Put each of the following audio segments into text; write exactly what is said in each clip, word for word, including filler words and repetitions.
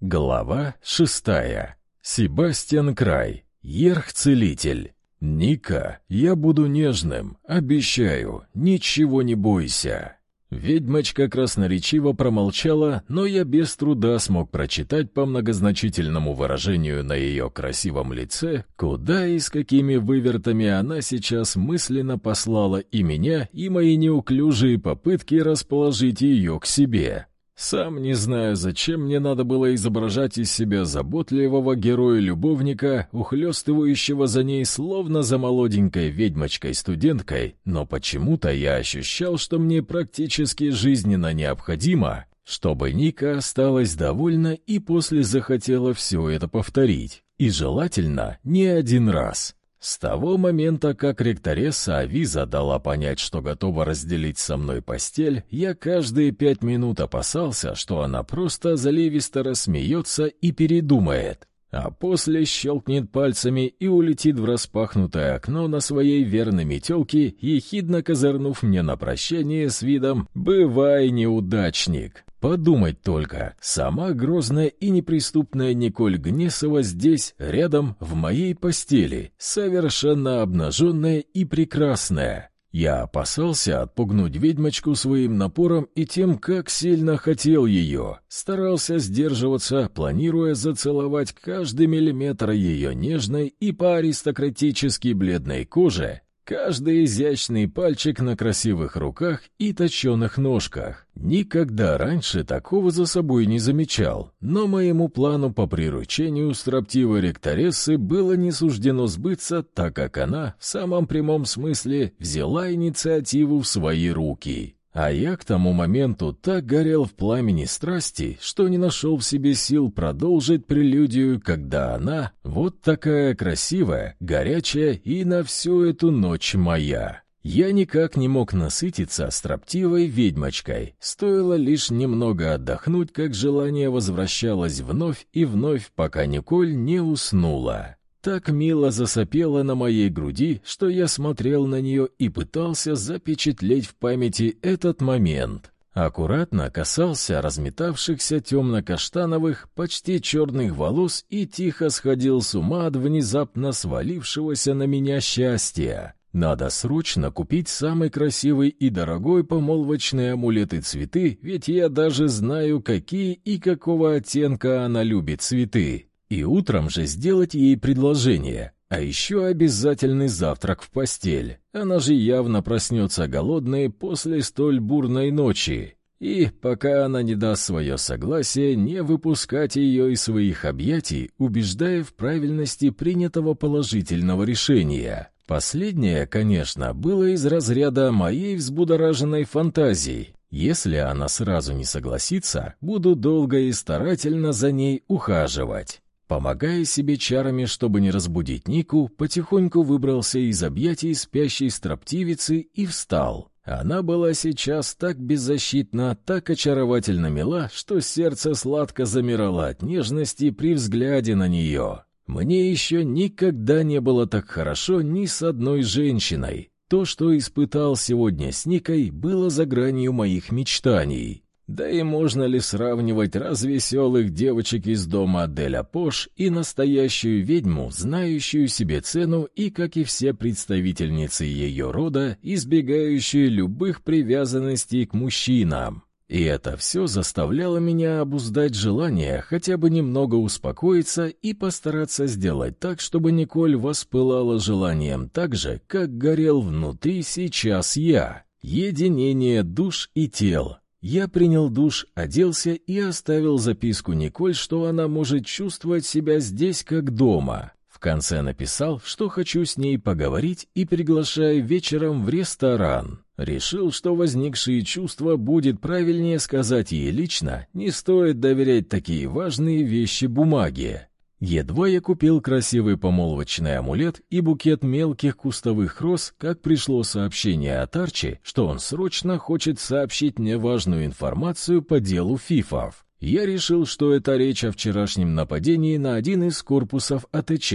Глава шестая. Себастьян Край. Ерх-целитель. «Ника, я буду нежным, обещаю, ничего не бойся». Ведьмочка красноречиво промолчала, но я без труда смог прочитать по многозначительному выражению на ее красивом лице, куда и с какими вывертами она сейчас мысленно послала и меня, и мои неуклюжие попытки расположить ее к себе. Сам не знаю, зачем мне надо было изображать из себя заботливого героя-любовника, ухлёстывающего за ней словно за молоденькой ведьмочкой-студенткой, но почему-то я ощущал, что мне практически жизненно необходимо, чтобы Ника осталась довольна и после захотела все это повторить, и желательно не один раз. С того момента, как ректоресса Авиза дала понять, что готова разделить со мной постель, я каждые пять минут опасался, что она просто заливисто рассмеется и передумает, а после щелкнет пальцами и улетит в распахнутое окно на своей верной метелке, ехидно козырнув мне на прощание с видом «Бывай, неудачник». Подумать только, сама грозная и неприступная Николь Гнесова здесь, рядом, в моей постели, совершенно обнаженная и прекрасная. Я опасался отпугнуть ведьмочку своим напором и тем, как сильно хотел ее. Старался сдерживаться, планируя зацеловать каждый миллиметр ее нежной и по-аристократически бледной кожи, каждый изящный пальчик на красивых руках и точеных ножках. Никогда раньше такого за собой не замечал, но моему плану по приручению строптивой ректорессы было не суждено сбыться, так как она, в самом прямом смысле, взяла инициативу в свои руки. А я к тому моменту так горел в пламени страсти, что не нашел в себе сил продолжить прелюдию, когда она, вот такая красивая, горячая и на всю эту ночь моя. Я никак не мог насытиться строптивой ведьмочкой, стоило лишь немного отдохнуть, как желание возвращалось вновь и вновь, пока Николь не уснула. Так мило засопела на моей груди, что я смотрел на нее и пытался запечатлеть в памяти этот момент. Аккуратно касался разметавшихся темно-каштановых, почти черных волос и тихо сходил с ума от внезапно свалившегося на меня счастья. Надо срочно купить самый красивый и дорогой помолвочный амулет и цветы, ведь я даже знаю, какие и какого оттенка она любит цветы. И утром же сделать ей предложение, а еще обязательный завтрак в постель. Она же явно проснется голодной после столь бурной ночи. И, пока она не даст свое согласие, не выпускать ее из своих объятий, убеждая в правильности принятого положительного решения. Последнее, конечно, было из разряда моей взбудораженной фантазии. Если она сразу не согласится, буду долго и старательно за ней ухаживать. Помогая себе чарами, чтобы не разбудить Нику, потихоньку выбрался из объятий спящей строптивицы и встал. Она была сейчас так беззащитна, так очаровательно мила, что сердце сладко замирало от нежности при взгляде на нее. Мне еще никогда не было так хорошо ни с одной женщиной. То, что испытал сегодня с Никой, было за гранью моих мечтаний. Да и можно ли сравнивать развеселых девочек из дома Деля Пош и настоящую ведьму, знающую себе цену и, как и все представительницы ее рода, избегающую любых привязанностей к мужчинам? И это все заставляло меня обуздать желание хотя бы немного успокоиться и постараться сделать так, чтобы Николь воспылала желанием так же, как горел внутри сейчас я. Единение душ и тел. Я принял душ, оделся и оставил записку Николь, что она может чувствовать себя здесь как дома. В конце написал, что хочу с ней поговорить и приглашаю вечером в ресторан. Решил, что возникшие чувства будет правильнее сказать ей лично, не стоит доверять такие важные вещи бумаге. Едва я купил красивый помолвочный амулет и букет мелких кустовых роз, как пришло сообщение от Арчи, что он срочно хочет сообщить мне важную информацию по делу фифов. Я решил, что это речь о вчерашнем нападении на один из корпусов АТЧ.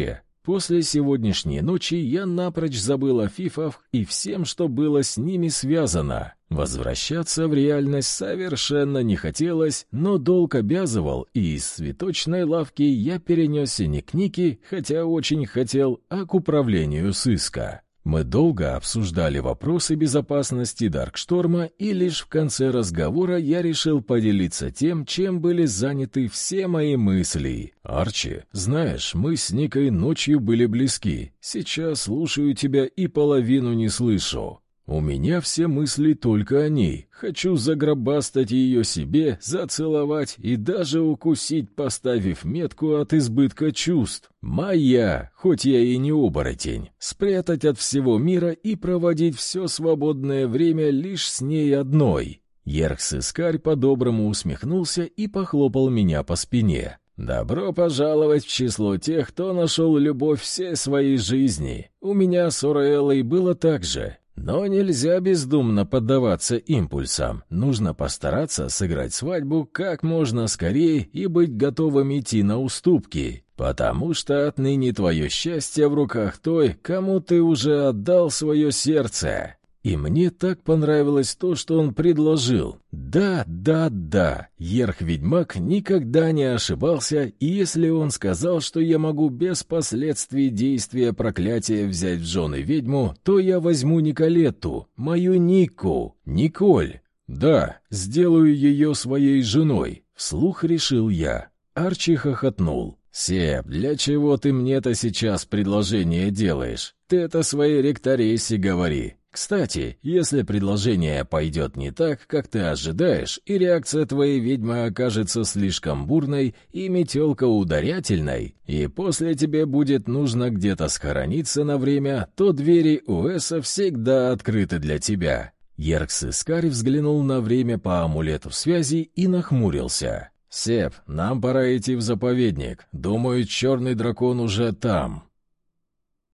После сегодняшней ночи я напрочь забыл о фифах и всем, что было с ними связано. Возвращаться в реальность совершенно не хотелось, но долг обязывал, и из цветочной лавки я перенесся не к Нике, хотя очень хотел, а к управлению сыска. Мы долго обсуждали вопросы безопасности Даркшторма, и лишь в конце разговора я решил поделиться тем, чем были заняты все мои мысли. «Арчи, знаешь, мы с Никой ночью были близки. Сейчас слушаю тебя и половину не слышу. У меня все мысли только о ней. Хочу загробастать ее себе, зацеловать и даже укусить, поставив метку от избытка чувств. Моя, хоть я и не оборотень, спрятать от всего мира и проводить все свободное время лишь с ней одной». Ерх-сыскарь по-доброму усмехнулся и похлопал меня по спине. «Добро пожаловать в число тех, кто нашел любовь всей своей жизни. У меня с Ореллой было так же. Но нельзя бездумно поддаваться импульсам. Нужно постараться сыграть свадьбу как можно скорее и быть готовым идти на уступки, потому что отныне твое счастье в руках той, кому ты уже отдал свое сердце». И мне так понравилось то, что он предложил. Да, да, да, Ерх-ведьмак никогда не ошибался, и если он сказал, что я могу без последствий действия проклятия взять в жены ведьму, то я возьму Николетту, мою Нику, Николь. Да, сделаю ее своей женой, вслух решил я. Арчи хохотнул. «Сеп, для чего ты мне-то сейчас предложение делаешь? Ты это своей ректорессе говори. Кстати, если предложение пойдет не так, как ты ожидаешь, и реакция твоей ведьмы окажется слишком бурной и метелка ударятельной, и после тебе будет нужно где-то схорониться на время, то двери Уэса всегда открыты для тебя». Ерх-сыскарь взглянул на время по амулету связи и нахмурился. «Сеп, нам пора идти в заповедник. Думаю, черный дракон уже там».